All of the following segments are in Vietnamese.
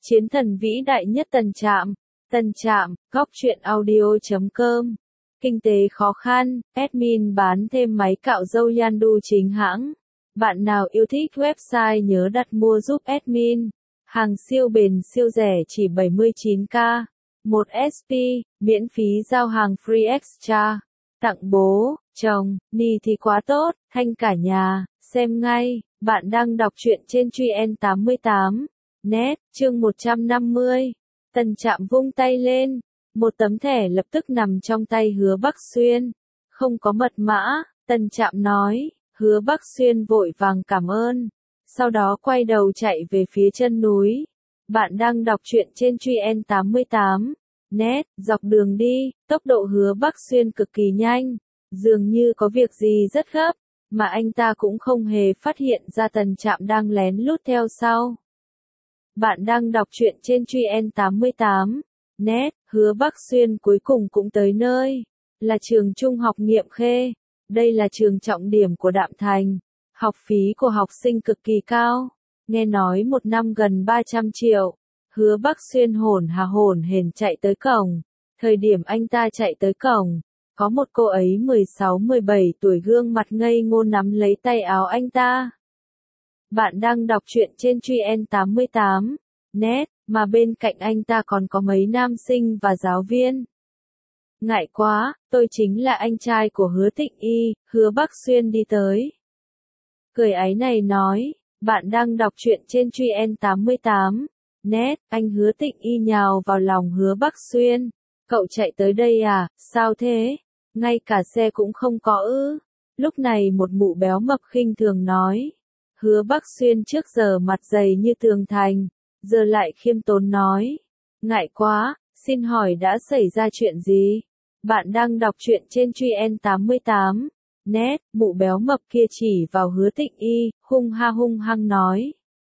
Chiến thần vĩ đại nhất Tân Trạm. Tân Trạm, góc truyện audio.com. Kinh tế khó khăn, admin bán thêm máy cạo râu Yandu chính hãng. Bạn nào yêu thích website nhớ đặt mua giúp admin. Hàng siêu bền siêu rẻ chỉ 79k. 1 SP, miễn phí giao hàng free extra. Tặng bố, chồng, ni thì quá tốt, thanh cả nhà, xem ngay. Bạn đang đọc truyện trên Truyen 88. Net, chương 150. Tân Trạm vung tay lên. Một tấm thẻ lập tức nằm trong tay Hứa Bắc Xuyên. Không có mật mã, Tân Trạm nói. Hứa Bắc Xuyên vội vàng cảm ơn. Sau đó quay đầu chạy về phía chân núi. Bạn đang đọc truyện trên Truyen 88. Net, dọc đường đi, tốc độ Hứa Bắc Xuyên cực kỳ nhanh. Dường như có việc gì rất gấp, mà anh ta cũng không hề phát hiện ra Tân Trạm đang lén lút theo sau. Bạn đang đọc truyện trên Truyen 88. Net, Hứa Bắc Xuyên cuối cùng cũng tới nơi. Là trường trung học Nghiệm Khê. Đây là trường trọng điểm của Đạm Thành. Học phí của học sinh cực kỳ cao. Nghe nói một năm gần 300 triệu. Hứa Bắc Xuyên hổn hển chạy tới cổng. Thời điểm anh ta chạy tới cổng, có một cô ấy 16-17 tuổi gương mặt ngây ngô nắm lấy tay áo anh ta. Bạn đang đọc truyện trên Truyen 88. Net, mà bên cạnh anh ta còn có mấy nam sinh và giáo viên. Ngại quá, tôi chính là anh trai của Hứa Tịnh Y. Hứa Bắc Xuyên đi tới. Cười áy này nói, bạn đang đọc truyện trên Truyen 88. Net, anh Hứa Tịnh Y nhào vào lòng Hứa Bắc Xuyên. Cậu chạy tới đây à, sao thế? Ngay cả xe cũng không có ư? Lúc này một mụ béo mập khinh thường nói. Hứa Bắc Xuyên trước giờ mặt dày như tường thành, giờ lại khiêm tốn nói. Ngại quá, xin hỏi đã xảy ra chuyện gì? Bạn đang đọc truyện trên Truyen 88. Net, mụ béo mập kia chỉ vào Hứa Tịnh Y, hung hăng nói.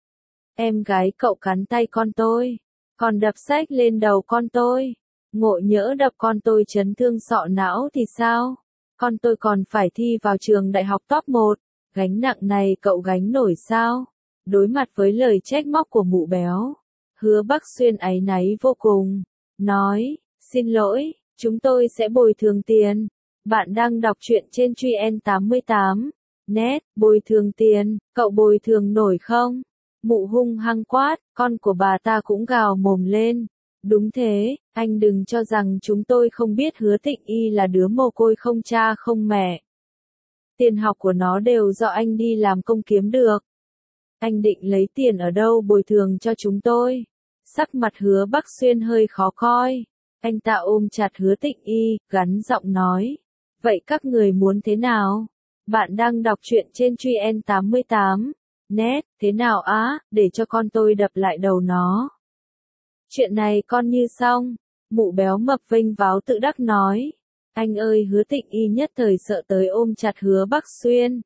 Em gái cậu cắn tay con tôi, còn đập sách lên đầu con tôi. Ngộ nhỡ đập con tôi chấn thương sọ não thì sao? Con tôi còn phải thi vào trường đại học top 1. Gánh nặng này cậu gánh nổi sao? Đối mặt với lời trách móc của mụ béo, Hứa Bắc Xuyên áy náy vô cùng. Nói, xin lỗi, chúng tôi sẽ bồi thường tiền. Bạn đang đọc truyện trên Truyen 88. Net, bồi thường tiền, cậu bồi thường nổi không? Mụ hung hăng quát, con của bà ta cũng gào mồm lên. Đúng thế, anh đừng cho rằng chúng tôi không biết Hứa Tịnh Y là đứa mồ côi không cha không mẹ. Tiền học của nó đều do anh đi làm công kiếm được. Anh định lấy tiền ở đâu bồi thường cho chúng tôi? Sắc mặt Hứa Bắc Xuyên hơi khó coi. Anh ta ôm chặt Hứa Tịnh Y, gắn giọng nói. Vậy các người muốn thế nào? Bạn đang đọc truyện trên Truyen 88. Net, thế nào á, để cho con tôi đập lại đầu nó. Chuyện này con như xong. Mụ béo mập vênh váo tự đắc nói. Anh ơi, Hứa Tịnh Y nhất thời sợ tới ôm chặt Hứa Bắc Xuyên.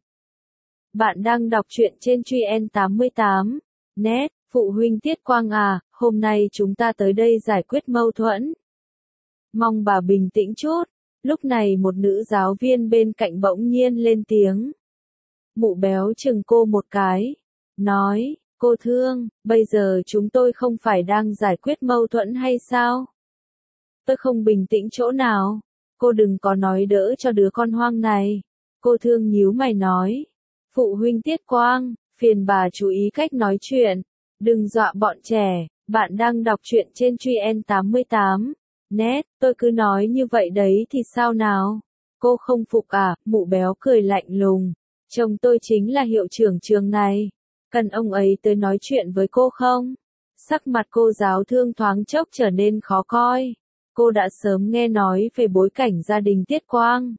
Bạn đang đọc truyện trên Truyen 88. Net, phụ huynh Tiết Quang à, hôm nay chúng ta tới đây giải quyết mâu thuẫn. Mong bà bình tĩnh chút. Lúc này một nữ giáo viên bên cạnh bỗng nhiên lên tiếng. Mụ béo chừng cô một cái. Nói, cô Thương, bây giờ chúng tôi không phải đang giải quyết mâu thuẫn hay sao? Tôi không bình tĩnh chỗ nào. Cô đừng có nói đỡ cho đứa con hoang này. Cô Thương nhíu mày nói. Phụ huynh Tiết Quang, phiền bà chú ý cách nói chuyện. Đừng dọa bọn trẻ. Bạn đang đọc truyện trên Truyen 88. Net, tôi cứ nói như vậy đấy thì sao nào? Cô không phục à? Mụ béo cười lạnh lùng. Chồng tôi chính là hiệu trưởng trường này. Cần ông ấy tới nói chuyện với cô không? Sắc mặt cô giáo Thương thoáng chốc trở nên khó coi. Cô đã sớm nghe nói về bối cảnh gia đình Tiết Quang.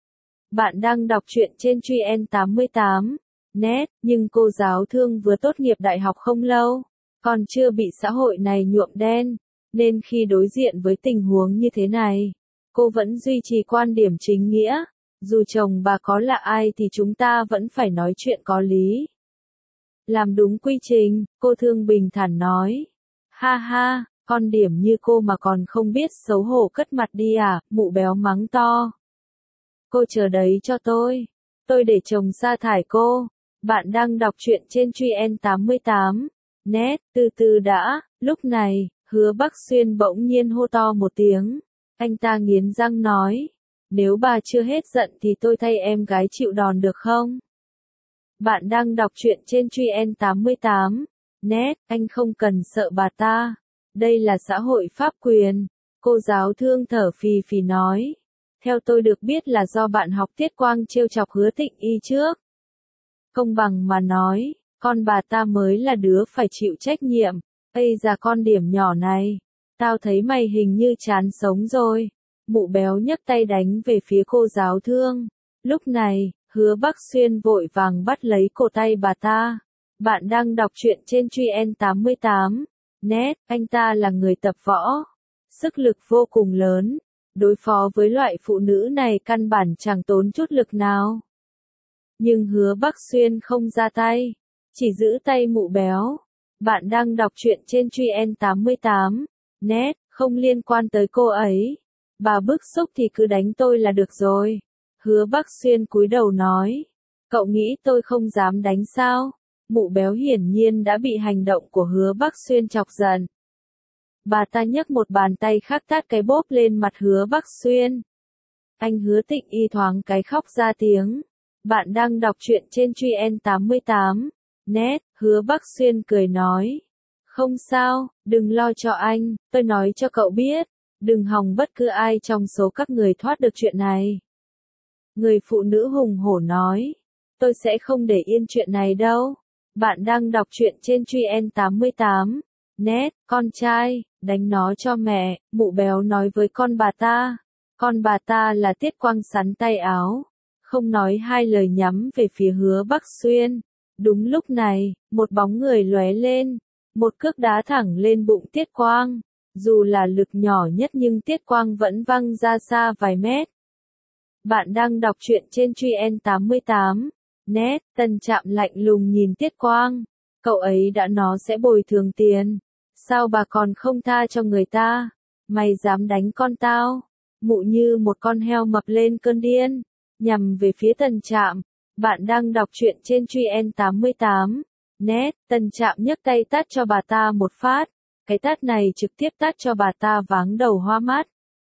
Bạn đang đọc truyện trên Truyen 88. Net, nhưng cô giáo Thương vừa tốt nghiệp đại học không lâu, còn chưa bị xã hội này nhuộm đen, nên khi đối diện với tình huống như thế này, cô vẫn duy trì quan điểm chính nghĩa. Dù chồng bà có là ai thì chúng ta vẫn phải nói chuyện có lý. Làm đúng quy trình, cô Thương bình thản nói. Ha ha, con điểm như cô mà còn không biết xấu hổ cất mặt đi à, mụ béo mắng to. Cô chờ đấy cho tôi để chồng sa thải cô. Bạn đang đọc truyện trên Truyen 88. Net, từ từ đã, Lúc này, Hứa Bắc Xuyên bỗng nhiên hô to một tiếng. Anh ta nghiến răng nói. Nếu bà chưa hết giận thì tôi thay em gái chịu đòn được không? Bạn đang đọc truyện trên Truyen 88. Net, anh không cần sợ bà ta. Đây là xã hội pháp quyền. Cô giáo thương thở phì phì nói. Theo tôi được biết là do bạn học Tiết Quang trêu chọc Hứa Thịnh Y trước. Công bằng mà nói, con bà ta mới là đứa phải chịu trách nhiệm. Ây da con điểm nhỏ này. Tao thấy mày hình như chán sống rồi. Mụ béo nhấc tay đánh về phía cô giáo thương. Lúc này, Hứa Bắc Xuyên vội vàng bắt lấy cổ tay bà ta. Bạn đang đọc truyện trên Truyen 88. Net, anh ta là người tập võ. Sức lực vô cùng lớn. Đối phó với loại phụ nữ này căn bản chẳng tốn chút lực nào. Nhưng Hứa Bắc Xuyên không ra tay. Chỉ giữ tay mụ béo. Bạn đang đọc truyện trên Truyen 88. Net, không liên quan tới cô ấy. Bà bức xúc thì cứ đánh tôi là được rồi. Hứa Bắc Xuyên cúi đầu nói. Cậu nghĩ tôi không dám đánh sao? Mụ béo hiển nhiên đã bị hành động của Hứa Bắc Xuyên chọc giận. Bà ta nhấc một bàn tay khác tát cái bốp lên mặt Hứa Bắc Xuyên. Anh Hứa Thịnh Y thoáng cái khóc ra tiếng. Bạn đang đọc truyện trên Truyen 88. Net, Hứa Bắc Xuyên cười nói. Không sao, đừng lo cho anh, tôi nói cho cậu biết. Đừng hòng bất cứ ai trong số các người thoát được chuyện này. Người phụ nữ hùng hổ nói. Tôi sẽ không để yên chuyện này đâu. Bạn đang đọc truyện trên Truyen 88. Net, con trai, đánh nó cho mẹ, mụ béo nói với con bà ta. Con bà ta là Tiết Quang sắn tay áo. Không nói hai lời nhắm về phía Hứa Bắc Xuyên. Đúng lúc này, một bóng người lóe lên. Một cước đá thẳng lên bụng Tiết Quang. Dù là lực nhỏ nhất nhưng Tiết Quang vẫn văng ra xa vài mét. Bạn đang đọc truyện trên Truyen 88. Net, Tân Trạm lạnh lùng nhìn Tiết Quang. Cậu ấy đã nó sẽ bồi thường tiền. Sao bà còn không tha cho người ta? Mày dám đánh con tao? Mụ như một con heo mập lên cơn điên. Nhằm về phía Tân Trạm. Bạn đang đọc truyện trên Truyen 88. Net, Tân Trạm nhấc tay tát cho bà ta một phát. Cái tát này trực tiếp tát cho bà ta váng đầu hoa mắt.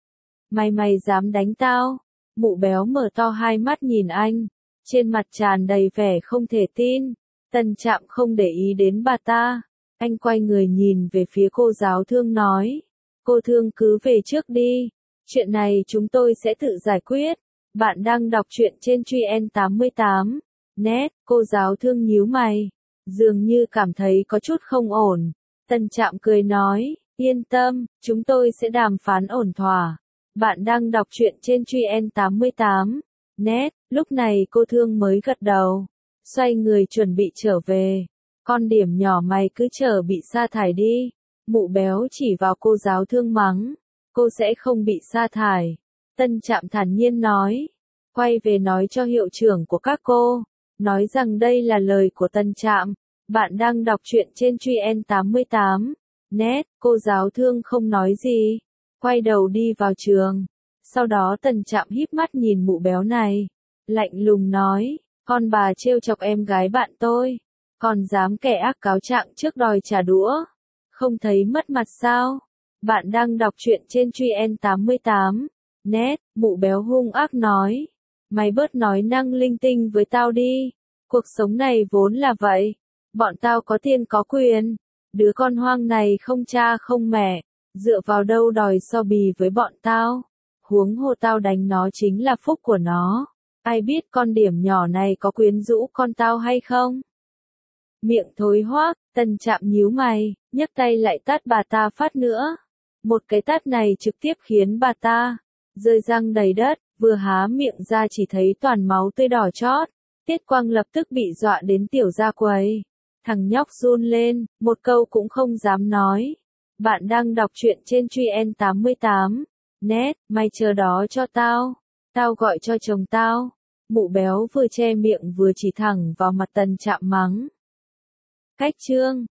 Mày dám đánh tao? Mụ béo mở to hai mắt nhìn anh. Trên mặt tràn đầy vẻ không thể tin. Tân Trạm không để ý đến bà ta. Anh quay người nhìn về phía cô giáo thương nói. Cô thương cứ về trước đi. Chuyện này chúng tôi sẽ tự giải quyết. Bạn đang đọc truyện trên Truyen 88. Net, cô giáo thương nhíu mày. Dường như cảm thấy có chút không ổn. Tân Trạm cười nói, yên tâm, chúng tôi sẽ đàm phán ổn thỏa. Bạn đang đọc truyện trên Truyen 88. Net, lúc này cô thương mới gật đầu. Xoay người chuẩn bị trở về. Con điểm nhỏ mày cứ chờ bị sa thải đi. Mụ béo chỉ vào cô giáo thương mắng. Cô sẽ không bị sa thải. Tân Trạm thản nhiên nói. Quay về nói cho hiệu trưởng của các cô. Nói rằng đây là lời của Tân Trạm. Bạn đang đọc truyện trên Truyen 88. Net, cô giáo thương không nói gì. Quay đầu đi vào trường. Sau đó Tân Trạm híp mắt nhìn mụ béo này. Lạnh lùng nói, con bà trêu chọc em gái bạn tôi. Còn dám kẻ ác cáo trạng trước đòi trả đũa. Không thấy mất mặt sao? Bạn đang đọc truyện trên Truyen 88. Net, mụ béo hung ác nói. Mày bớt nói năng linh tinh với tao đi. Cuộc sống này vốn là vậy. Bọn tao có tiền có quyền. Đứa con hoang này không cha không mẹ. Dựa vào đâu đòi so bì với bọn tao. Huống hồ tao đánh nó chính là phúc của nó. Ai biết con điểm nhỏ này có quyến rũ con tao hay không? Miệng thối hoác, Tân Trạm nhíu mày, nhấc tay lại tát bà ta phát nữa. Một cái tát này trực tiếp khiến bà ta rơi răng đầy đất, vừa há miệng ra chỉ thấy toàn máu tươi đỏ chót. Tiết Quang lập tức bị dọa đến tiểu ra quầy. Thằng nhóc run lên, một câu cũng không dám nói. Bạn đang đọc truyện trên Truyen 88. Net, mày chờ đó cho tao. Tao gọi cho chồng tao. Mụ béo vừa che miệng vừa chỉ thẳng vào mặt Tân Trạm mắng. Cách chương